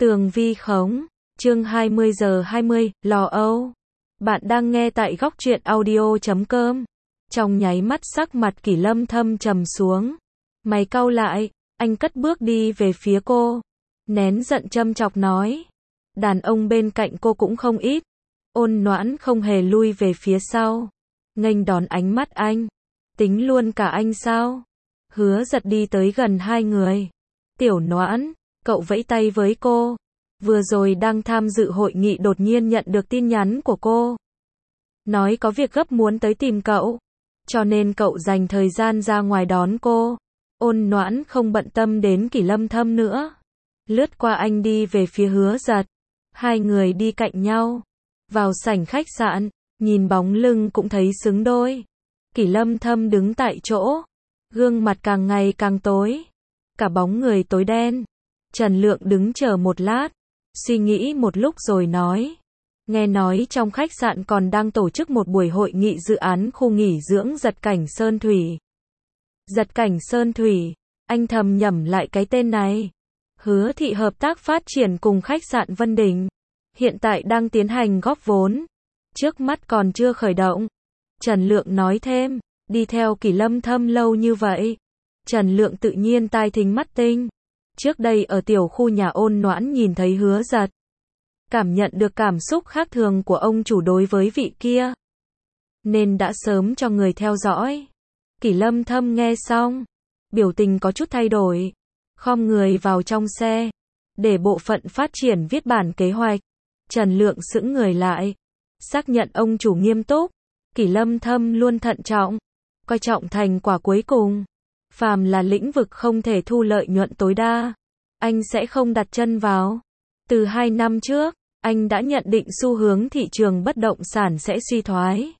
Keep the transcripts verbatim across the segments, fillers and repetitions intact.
Tường vi khống, chương hai mươi giờ hai mươi, lo âu. Bạn đang nghe tại góc truyện audio chấm com. Trong nháy mắt sắc mặt Kỷ Lâm thâm trầm xuống. Mày cau lại, anh cất bước đi về phía cô. Nén giận châm chọc nói. Đàn ông bên cạnh cô cũng không ít. Ôn Noãn không hề lui về phía sau. Nghênh đón ánh mắt anh. Tính luôn cả anh sao? Hứa Giật đi tới gần hai người. Tiểu Noãn, cậu vẫy tay với cô. Vừa rồi đang tham dự hội nghị đột nhiên nhận được tin nhắn của cô. Nói có việc gấp muốn tới tìm cậu. Cho nên cậu dành thời gian ra ngoài đón cô. Ôn Noãn không bận tâm đến Kỷ Lâm thâm nữa. Lướt qua anh đi về phía Hứa Giật. Hai người đi cạnh nhau. Vào sảnh khách sạn, nhìn bóng lưng cũng thấy xứng đôi. Kỷ Lâm thâm đứng tại chỗ. Gương mặt càng ngày càng tối. Cả bóng người tối đen. Trần Lượng đứng chờ một lát. Suy nghĩ một lúc rồi nói. Nghe nói trong khách sạn còn đang tổ chức một buổi hội nghị dự án khu nghỉ dưỡng Giật Cảnh Sơn Thủy. Giật Cảnh Sơn Thủy, anh thầm nhẩm lại cái tên này. Hứa thị hợp tác phát triển cùng khách sạn Vân Đình. Hiện tại đang tiến hành góp vốn. Trước mắt còn chưa khởi động. Trần Lượng nói thêm, đi theo Kỷ Lâm thâm lâu như vậy. Trần Lượng tự nhiên tai thính mắt tinh. Trước đây ở tiểu khu nhà Ôn Noãn nhìn thấy Hứa Giật. Cảm nhận được cảm xúc khác thường của ông chủ đối với vị kia. Nên đã sớm cho người theo dõi. Kỷ Lâm thâm nghe xong. Biểu tình có chút thay đổi. Khom người vào trong xe. Để bộ phận phát triển viết bản kế hoạch. Trần Lượng sững người lại. Xác nhận ông chủ nghiêm túc. Kỷ Lâm thâm luôn thận trọng. Coi trọng thành quả cuối cùng. Phàm là lĩnh vực không thể thu lợi nhuận tối đa. Anh sẽ không đặt chân vào. Từ hai năm trước, anh đã nhận định xu hướng thị trường bất động sản sẽ suy thoái.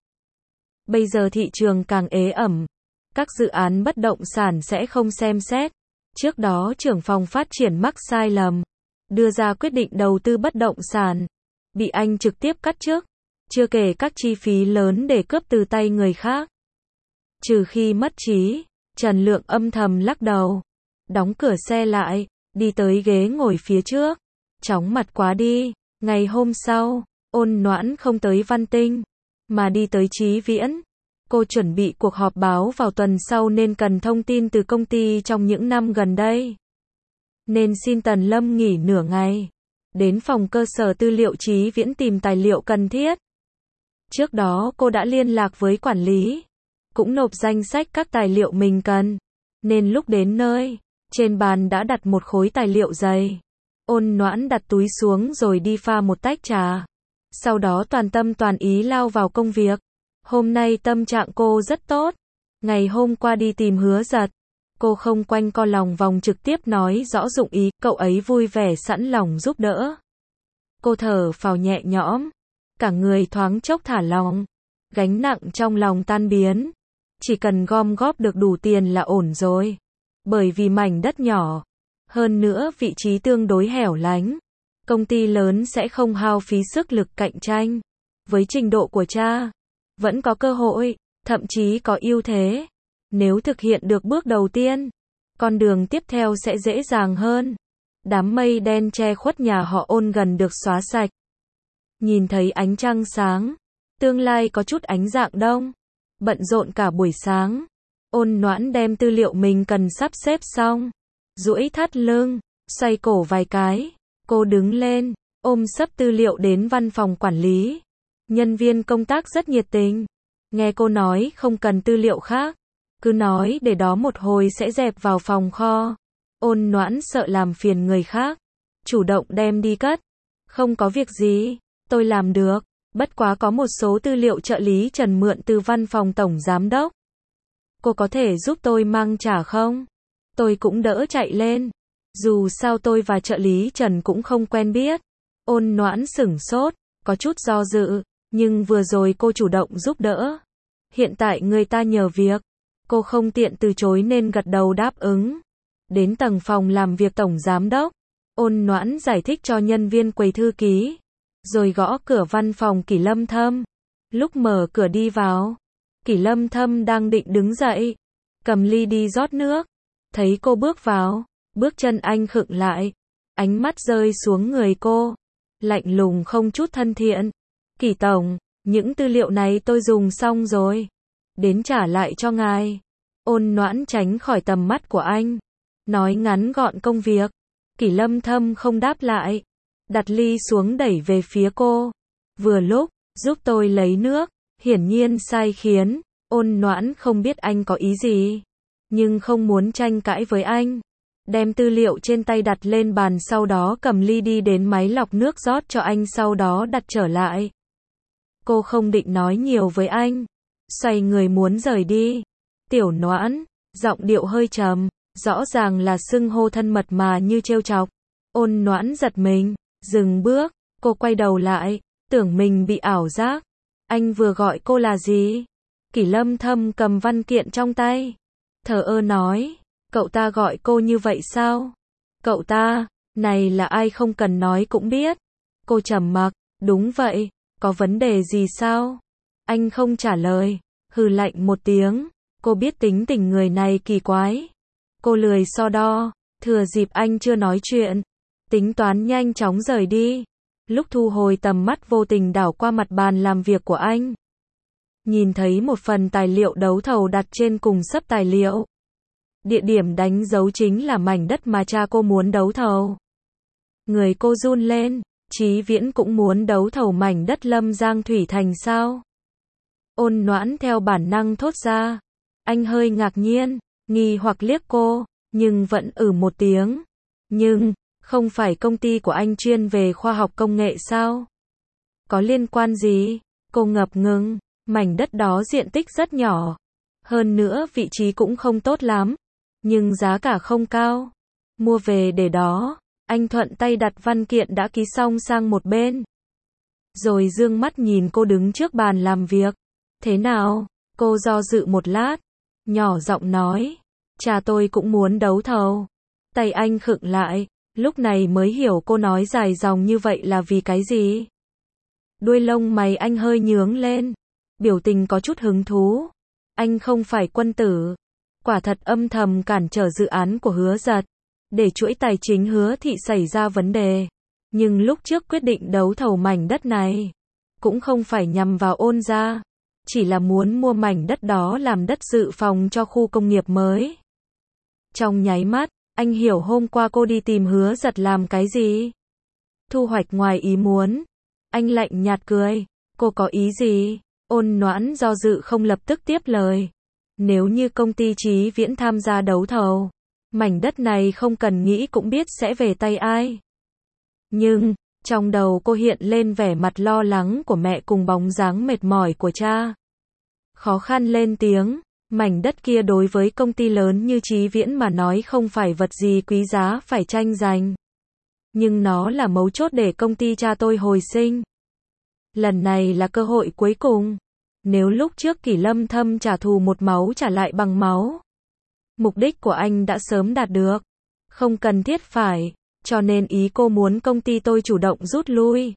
Bây giờ thị trường càng ế ẩm. Các dự án bất động sản sẽ không xem xét. Trước đó trưởng phòng phát triển mắc sai lầm. Đưa ra quyết định đầu tư bất động sản. Bị anh trực tiếp cắt chức. Chưa kể các chi phí lớn để cướp từ tay người khác. Trừ khi mất trí. Trần Lượng âm thầm lắc đầu. Đóng cửa xe lại. Đi tới ghế ngồi phía trước. Chóng mặt quá đi. Ngày hôm sau, Ôn Noãn không tới Văn Tinh. Mà đi tới Chí Viễn. Cô chuẩn bị cuộc họp báo vào tuần sau nên cần thông tin từ công ty trong những năm gần đây. Nên xin Tần Lâm nghỉ nửa ngày. Đến phòng cơ sở tư liệu Chí Viễn tìm tài liệu cần thiết. Trước đó cô đã liên lạc với quản lý. Cũng nộp danh sách các tài liệu mình cần. Nên lúc đến nơi, trên bàn đã đặt một khối tài liệu dày. Ôn Noãn đặt túi xuống rồi đi pha một tách trà. Sau đó toàn tâm toàn ý lao vào công việc. Hôm nay tâm trạng cô rất tốt. Ngày hôm qua đi tìm Hứa Giật. Cô không quanh co lòng vòng trực tiếp nói rõ dụng ý. Cậu ấy vui vẻ sẵn lòng giúp đỡ. Cô thở phào nhẹ nhõm. Cả người thoáng chốc thả lỏng. Gánh nặng trong lòng tan biến. Chỉ cần gom góp được đủ tiền là ổn rồi. Bởi vì mảnh đất nhỏ. Hơn nữa vị trí tương đối hẻo lánh. Công ty lớn sẽ không hao phí sức lực cạnh tranh. Với trình độ của cha, vẫn có cơ hội, thậm chí có ưu thế. Nếu thực hiện được bước đầu tiên, con đường tiếp theo sẽ dễ dàng hơn. Đám mây đen che khuất nhà họ Ôn gần được xóa sạch. Nhìn thấy ánh trăng sáng, tương lai có chút ánh rạng đông. Bận rộn cả buổi sáng. Ôn Noãn đem tư liệu mình cần sắp xếp xong. Duỗi thắt lưng, xoay cổ vài cái. Cô đứng lên, ôm sấp tư liệu đến văn phòng quản lý. Nhân viên công tác rất nhiệt tình. Nghe cô nói không cần tư liệu khác. Cứ nói để đó một hồi sẽ dẹp vào phòng kho. Ôn Noãn sợ làm phiền người khác. Chủ động đem đi cất. Không có việc gì, tôi làm được. Bất quá có một số tư liệu trợ lý Trần mượn từ văn phòng tổng giám đốc. Cô có thể giúp tôi mang trả không? Tôi cũng đỡ chạy lên. Dù sao tôi và trợ lý Trần cũng không quen biết. Ôn Noãn sửng sốt, có chút do dự. Nhưng vừa rồi cô chủ động giúp đỡ. Hiện tại người ta nhờ việc. Cô không tiện từ chối nên gật đầu đáp ứng. Đến tầng phòng làm việc tổng giám đốc. Ôn Noãn giải thích cho nhân viên quầy thư ký. Rồi gõ cửa văn phòng Kỷ Lâm thâm. Lúc mở cửa đi vào. Kỷ Lâm thâm đang định đứng dậy. Cầm ly đi rót nước. Thấy cô bước vào. Bước chân anh khựng lại. ánh mắt rơi xuống người cô, lạnh lùng không chút thân thiện. Kỷ tổng, những tư liệu này tôi dùng xong rồi, đến trả lại cho ngài. Ôn Noãn tránh khỏi tầm mắt của anh, nói ngắn gọn công việc. Kỷ Lâm Thâm không đáp lại, đặt ly xuống đẩy về phía cô. Vừa lúc, giúp tôi lấy nước, hiển nhiên sai khiến. Ôn Noãn không biết anh có ý gì, nhưng không muốn tranh cãi với anh. Đem tư liệu trên tay đặt lên bàn, sau đó cầm ly đi đến máy lọc nước rót cho anh, sau đó đặt trở lại. Cô không định nói nhiều với anh, xoay người muốn rời đi. Tiểu Noãn, giọng điệu hơi trầm, rõ ràng là xưng hô thân mật mà như trêu chọc. Ôn Noãn giật mình, dừng bước, cô quay đầu lại, tưởng mình bị ảo giác. Anh vừa gọi cô là gì? Kỷ Lâm Thâm cầm văn kiện trong tay, thờ ơ nói, cậu ta gọi cô như vậy sao? Cậu ta, này là ai không cần nói cũng biết. Cô trầm mặc, đúng vậy, có vấn đề gì sao? Anh không trả lời, hừ lạnh một tiếng, cô biết tính tình người này kỳ quái. Cô lười so đo, thừa dịp anh chưa nói chuyện, tính toán nhanh chóng rời đi. Lúc thu hồi tầm mắt vô tình đảo qua mặt bàn làm việc của anh. Nhìn thấy một phần tài liệu đấu thầu đặt trên cùng xấp tài liệu. Địa điểm đánh dấu chính là mảnh đất mà cha cô muốn đấu thầu. Người cô run lên, Chí Viễn cũng muốn đấu thầu mảnh đất Lâm Giang Thủy Thành sao? Ôn Noãn theo bản năng thốt ra. Anh hơi ngạc nhiên, nghi hoặc liếc cô, nhưng vẫn ừ một tiếng. Nhưng, không phải công ty của anh chuyên về khoa học công nghệ sao? Có liên quan gì? Cô ngập ngừng, mảnh đất đó diện tích rất nhỏ. Hơn nữa vị trí cũng không tốt lắm. Nhưng giá cả không cao. Mua về để đó. Anh thuận tay đặt văn kiện đã ký xong sang một bên. Rồi dương mắt nhìn cô đứng trước bàn làm việc. Thế nào? Cô do dự một lát. Nhỏ giọng nói. Cha tôi cũng muốn đấu thầu. Tay anh khựng lại. Lúc này mới hiểu cô nói dài dòng như vậy là vì cái gì. Đuôi lông mày anh hơi nhướng lên. Biểu tình có chút hứng thú. Anh không phải quân tử. Quả thật âm thầm cản trở dự án của Hứa Giật. Để chuỗi tài chính Hứa Thị xảy ra vấn đề. Nhưng lúc trước quyết định đấu thầu mảnh đất này, cũng không phải nhằm vào Ôn gia. Chỉ là muốn mua mảnh đất đó làm đất dự phòng cho khu công nghiệp mới. Trong nháy mắt, anh hiểu hôm qua cô đi tìm Hứa Giật làm cái gì. Thu hoạch ngoài ý muốn. Anh lạnh nhạt cười. Cô có ý gì? Ôn Noãn do dự không lập tức tiếp lời. Nếu như công ty Chí Viễn tham gia đấu thầu, mảnh đất này không cần nghĩ cũng biết sẽ về tay ai. Nhưng, trong đầu cô hiện lên vẻ mặt lo lắng của mẹ cùng bóng dáng mệt mỏi của cha. Khó khăn lên tiếng, mảnh đất kia đối với công ty lớn như Chí Viễn mà nói không phải vật gì quý giá phải tranh giành. Nhưng nó là mấu chốt để công ty cha tôi hồi sinh. Lần này là cơ hội cuối cùng. Nếu lúc trước Kỷ Lâm Thâm trả thù một máu trả lại bằng máu, mục đích của anh đã sớm đạt được. Không cần thiết phải, cho nên ý cô muốn công ty tôi chủ động rút lui.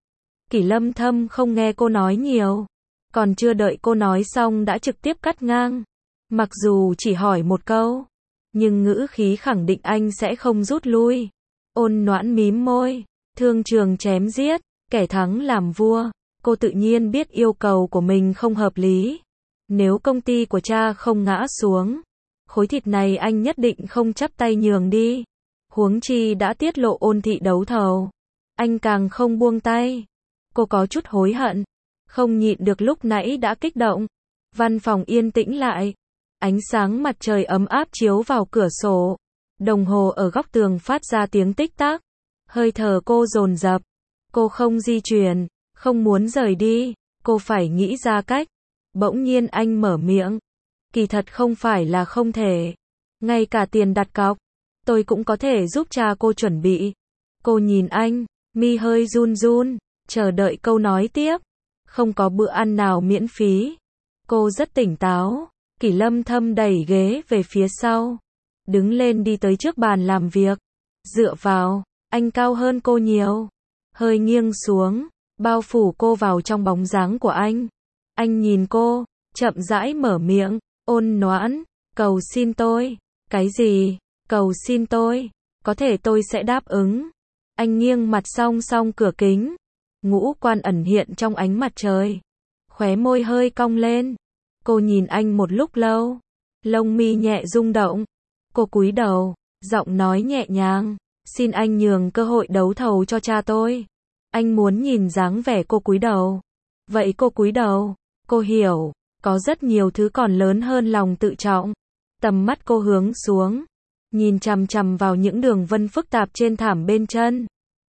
Kỷ Lâm Thâm không nghe cô nói nhiều. Còn chưa đợi cô nói xong đã trực tiếp cắt ngang. Mặc dù chỉ hỏi một câu, nhưng ngữ khí khẳng định anh sẽ không rút lui. Ôn Noãn mím môi, thương trường chém giết, kẻ thắng làm vua. Cô tự nhiên biết yêu cầu của mình không hợp lý. Nếu công ty của cha không ngã xuống, khối thịt này anh nhất định không chắp tay nhường đi. Huống chi đã tiết lộ Ôn thị đấu thầu, anh càng không buông tay. Cô có chút hối hận, không nhịn được lúc nãy đã kích động. Văn phòng yên tĩnh lại, ánh sáng mặt trời ấm áp chiếu vào cửa sổ. Đồng hồ ở góc tường phát ra tiếng tích tắc. Hơi thở cô dồn dập. Cô không di chuyển, không muốn rời đi, cô phải nghĩ ra cách. Bỗng nhiên anh mở miệng. Kỳ thật không phải là không thể. Ngay cả tiền đặt cọc, tôi cũng có thể giúp cha cô chuẩn bị. Cô nhìn anh, mi hơi run run, chờ đợi câu nói tiếp. Không có bữa ăn nào miễn phí. Cô rất tỉnh táo. Kỷ Lâm Thâm đẩy ghế về phía sau. Đứng lên đi tới trước bàn làm việc. Dựa vào, anh cao hơn cô nhiều. Hơi nghiêng xuống, bao phủ cô vào trong bóng dáng của anh. Anh nhìn cô, chậm rãi mở miệng. Ôn Noãn, cầu xin tôi. Cái gì? Cầu xin tôi. Có thể tôi sẽ đáp ứng. Anh nghiêng mặt song song cửa kính, ngũ quan ẩn hiện trong ánh mặt trời. Khóe môi hơi cong lên. Cô nhìn anh một lúc lâu. Lông mi nhẹ rung động. Cô cúi đầu, giọng nói nhẹ nhàng. Xin anh nhường cơ hội đấu thầu cho cha tôi. Anh muốn nhìn dáng vẻ cô cúi đầu. Vậy cô cúi đầu. Cô hiểu, có rất nhiều thứ còn lớn hơn lòng tự trọng. Tầm mắt cô hướng xuống, nhìn chằm chằm vào những đường vân phức tạp trên thảm bên chân.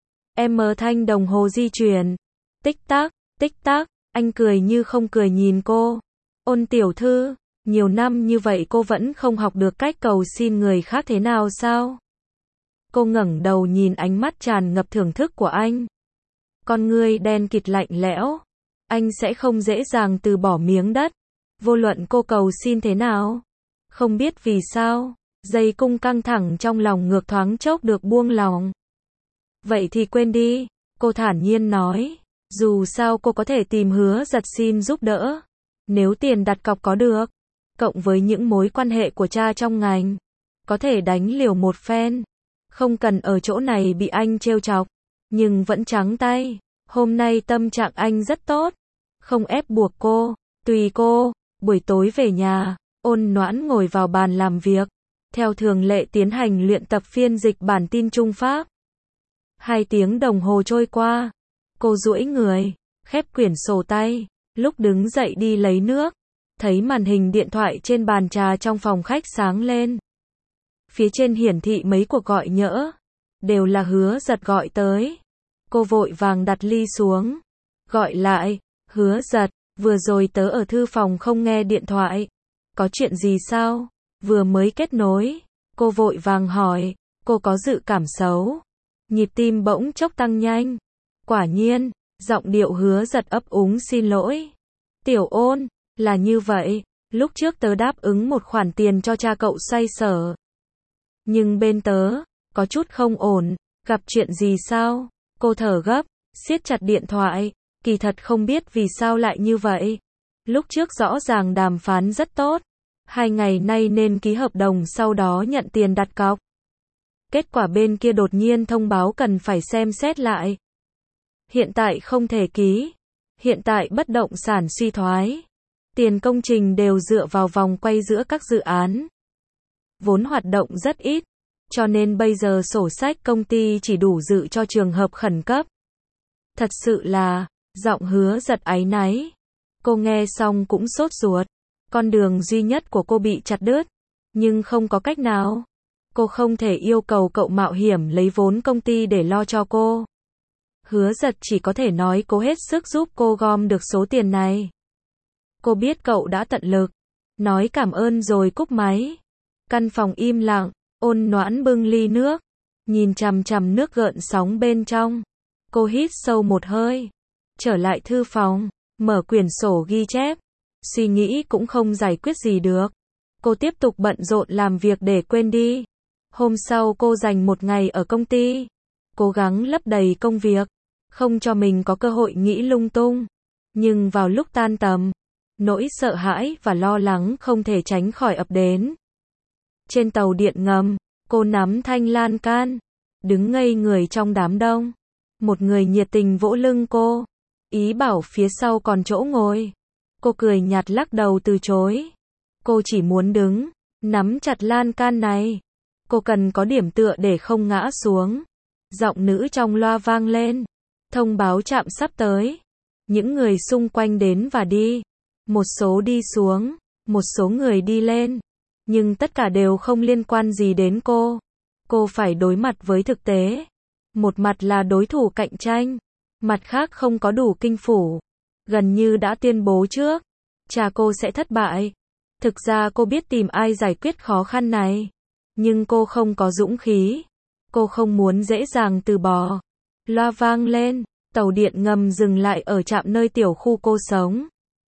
Em mờ thanh đồng hồ di chuyển. Tích tắc, tích tắc, anh cười như không cười nhìn cô. Ôn tiểu thư, nhiều năm như vậy cô vẫn không học được cách cầu xin người khác thế nào sao? Cô ngẩng đầu nhìn ánh mắt tràn ngập thưởng thức của anh. Con ngươi đen kịt lạnh lẽo. Anh sẽ không dễ dàng từ bỏ miếng đất. Vô luận cô cầu xin thế nào. Không biết vì sao, dây cung căng thẳng trong lòng ngược thoáng chốc được buông lỏng. Vậy thì quên đi, cô thản nhiên nói. Dù sao cô có thể tìm Hứa Giật xin giúp đỡ. Nếu tiền đặt cọc có được, cộng với những mối quan hệ của cha trong ngành, có thể đánh liều một phen. Không cần ở chỗ này bị anh trêu chọc, nhưng vẫn trắng tay. Hôm nay tâm trạng anh rất tốt, không ép buộc cô, tùy cô. Buổi tối về nhà, Ôn Noãn ngồi vào bàn làm việc, theo thường lệ tiến hành luyện tập phiên dịch bản tin Trung Pháp. Hai tiếng đồng hồ trôi qua, cô duỗi người, khép quyển sổ tay, lúc đứng dậy đi lấy nước, thấy màn hình điện thoại trên bàn trà trong phòng khách sáng lên. Phía trên hiển thị mấy cuộc gọi nhỡ, đều là Hứa Giật gọi tới. Cô vội vàng đặt ly xuống, gọi lại, Hứa Giật, vừa rồi tớ ở thư phòng không nghe điện thoại. Có chuyện gì sao? Vừa mới kết nối. Cô vội vàng hỏi, cô có dự cảm xấu. Nhịp tim bỗng chốc tăng nhanh. Quả nhiên, giọng điệu Hứa Giật ấp úng xin lỗi. Tiểu Ôn, là như vậy, lúc trước tớ đáp ứng một khoản tiền cho cha cậu xoay sở. Nhưng bên tớ, có chút không ổn, gặp chuyện gì sao? Cô thở gấp, siết chặt điện thoại, kỳ thật không biết vì sao lại như vậy. Lúc trước rõ ràng đàm phán rất tốt, hai ngày nay nên ký hợp đồng sau đó nhận tiền đặt cọc. Kết quả bên kia đột nhiên thông báo cần phải xem xét lại. Hiện tại không thể ký. Hiện tại bất động sản suy thoái. Tiền công trình đều dựa vào vòng quay giữa các dự án. Vốn hoạt động rất ít, cho nên bây giờ sổ sách công ty chỉ đủ dự cho trường hợp khẩn cấp. Thật sự là, giọng Hứa Giật áy náy. Cô nghe xong cũng sốt ruột. Con đường duy nhất của cô bị chặt đứt, nhưng không có cách nào. Cô không thể yêu cầu cậu mạo hiểm lấy vốn công ty để lo cho cô. Hứa Giật chỉ có thể nói cố hết sức giúp cô gom được số tiền này. Cô biết cậu đã tận lực, nói cảm ơn rồi cúp máy. Căn phòng im lặng, Ôn Noãn bưng ly nước, nhìn chằm chằm nước gợn sóng bên trong. Cô hít sâu một hơi, trở lại thư phòng, mở quyển sổ ghi chép. Suy nghĩ cũng không giải quyết gì được. Cô tiếp tục bận rộn làm việc để quên đi. Hôm sau cô dành một ngày ở công ty, cố gắng lấp đầy công việc, không cho mình có cơ hội nghĩ lung tung. Nhưng vào lúc tan tầm, nỗi sợ hãi và lo lắng không thể tránh khỏi ập đến. Trên tàu điện ngầm, cô nắm thanh lan can, đứng ngây người trong đám đông. Một người nhiệt tình vỗ lưng cô, ý bảo phía sau còn chỗ ngồi. Cô cười nhạt lắc đầu từ chối. Cô chỉ muốn đứng, nắm chặt lan can này. Cô cần có điểm tựa để không ngã xuống. Giọng nữ trong loa vang lên. Thông báo trạm sắp tới. Những người xung quanh đến và đi. Một số đi xuống, một số người đi lên. Nhưng tất cả đều không liên quan gì đến cô. Cô phải đối mặt với thực tế. Một mặt là đối thủ cạnh tranh, mặt khác không có đủ kinh phủ. Gần như đã tuyên bố trước, cha cô sẽ thất bại. Thực ra cô biết tìm ai giải quyết khó khăn này, nhưng cô không có dũng khí. Cô không muốn dễ dàng từ bỏ. Loa vang lên, tàu điện ngầm dừng lại ở trạm nơi tiểu khu cô sống.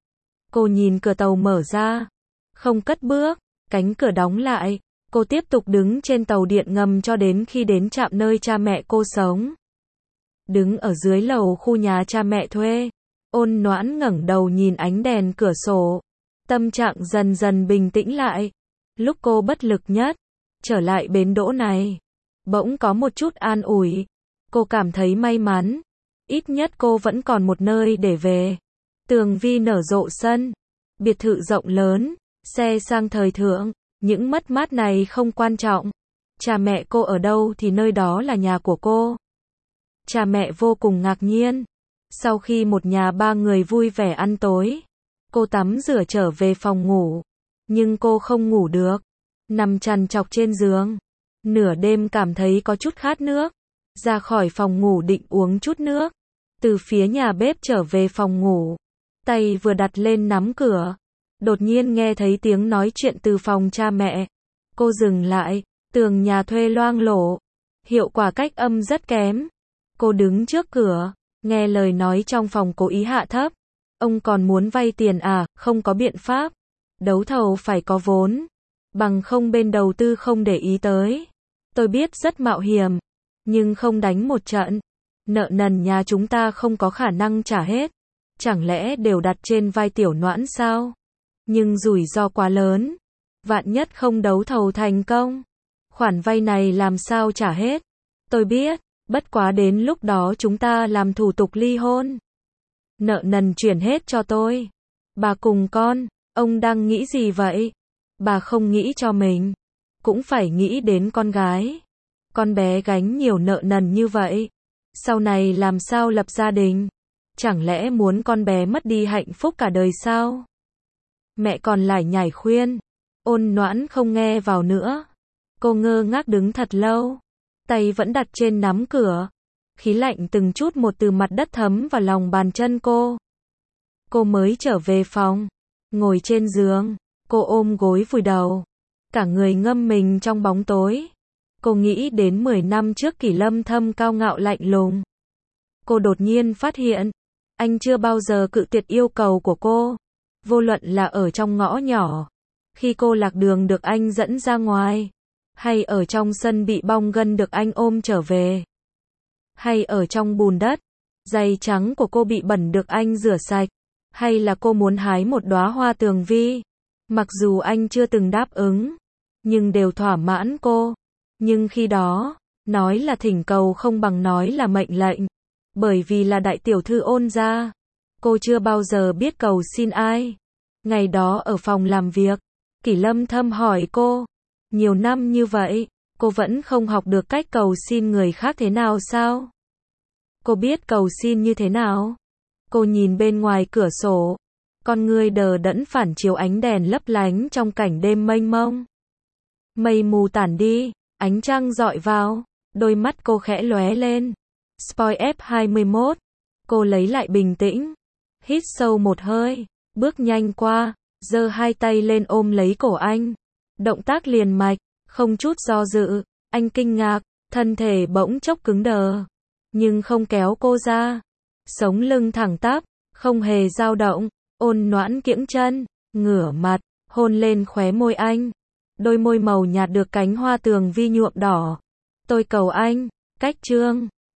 Cô nhìn cửa tàu mở ra, không cất bước, cánh cửa đóng lại. Cô tiếp tục đứng trên tàu điện ngầm cho đến khi đến trạm nơi cha mẹ cô sống. Đứng ở dưới lầu khu nhà cha mẹ thuê, Ôn Noãn ngẩng đầu nhìn ánh đèn cửa sổ. Tâm trạng dần dần bình tĩnh lại. Lúc cô bất lực nhất, trở lại bến đỗ này, bỗng có một chút an ủi. Cô cảm thấy may mắn. Ít nhất cô vẫn còn một nơi để về. Tường vi nở rộ sân. Biệt thự rộng lớn. Xe sang thời thượng. Những mất mát này không quan trọng. Cha mẹ cô ở đâu thì nơi đó là nhà của cô. Cha mẹ vô cùng ngạc nhiên. Sau khi một nhà ba người vui vẻ ăn tối, cô tắm rửa trở về phòng ngủ. Nhưng cô không ngủ được. Nằm trằn trọc trên giường. Nửa đêm cảm thấy có chút khát nước. Ra khỏi phòng ngủ định uống chút nước. Từ phía nhà bếp trở về phòng ngủ. Tay vừa đặt lên nắm cửa. Đột nhiên nghe thấy tiếng nói chuyện từ phòng cha mẹ. Cô dừng lại. Tường nhà thuê loang lổ. Hiệu quả cách âm rất kém. Cô đứng trước cửa. Nghe lời nói trong phòng cố ý hạ thấp. Ông còn muốn vay tiền à, không có biện pháp. Đấu thầu phải có vốn. Bằng không bên đầu tư không để ý tới. Tôi biết rất mạo hiểm. Nhưng không đánh một trận. Nợ nần nhà chúng ta không có khả năng trả hết. Chẳng lẽ đều đặt trên vai tiểu Noãn sao? Nhưng rủi ro quá lớn. Vạn nhất không đấu thầu thành công. Khoản vay này làm sao trả hết? Tôi biết. Bất quá đến lúc đó chúng ta làm thủ tục ly hôn. Nợ nần chuyển hết cho tôi. Bà cùng con, ông đang nghĩ gì vậy? Bà không nghĩ cho mình. Cũng phải nghĩ đến con gái. Con bé gánh nhiều nợ nần như vậy. Sau này làm sao lập gia đình? Chẳng lẽ muốn con bé mất đi hạnh phúc cả đời sao? Mẹ còn lải nhải khuyên. Ôn Noãn không nghe vào nữa. Cô ngơ ngác đứng thật lâu. Tay vẫn đặt trên nắm cửa. Khí lạnh từng chút một từ mặt đất thấm vào lòng bàn chân cô. Cô mới trở về phòng. Ngồi trên giường. Cô ôm gối vùi đầu. Cả người ngâm mình trong bóng tối. Cô nghĩ đến mười năm trước Kỷ Lâm Thâm cao ngạo lạnh lùng. Cô đột nhiên phát hiện. Anh chưa bao giờ cự tuyệt yêu cầu của cô. Vô luận là ở trong ngõ nhỏ. Khi cô lạc đường được anh dẫn ra ngoài. Hay ở trong sân bị bong gân được anh ôm trở về. Hay ở trong bùn đất. Giày trắng của cô bị bẩn được anh rửa sạch. Hay là cô muốn hái một đóa hoa tường vi. Mặc dù anh chưa từng đáp ứng. Nhưng đều thỏa mãn cô. Nhưng khi đó, nói là thỉnh cầu không bằng nói là mệnh lệnh. Bởi vì là đại tiểu thư Ôn gia. Cô chưa bao giờ biết cầu xin ai. Ngày đó ở phòng làm việc. Kỷ Lâm Thâm hỏi cô. Nhiều năm như vậy, cô vẫn không học được cách cầu xin người khác thế nào sao? Cô biết cầu xin như thế nào? Cô nhìn bên ngoài cửa sổ. Con ngươi đờ đẫn phản chiếu ánh đèn lấp lánh trong cảnh đêm mênh mông. Mây mù tản đi, ánh trăng dọi vào, đôi mắt cô khẽ lóe lên. Spoil ép hai mươi mốt. Cô lấy lại bình tĩnh. Hít sâu một hơi, bước nhanh qua, giơ hai tay lên ôm lấy cổ anh. Động tác liền mạch, không chút do dự. Anh kinh ngạc, thân thể bỗng chốc cứng đờ. Nhưng không kéo cô ra. Sống lưng thẳng tắp, không hề dao động. Ôn Noãn kiễng chân, ngửa mặt, hôn lên khóe môi anh. Đôi môi màu nhạt được cánh hoa tường vi nhuộm đỏ. Tôi cầu anh, cách chương.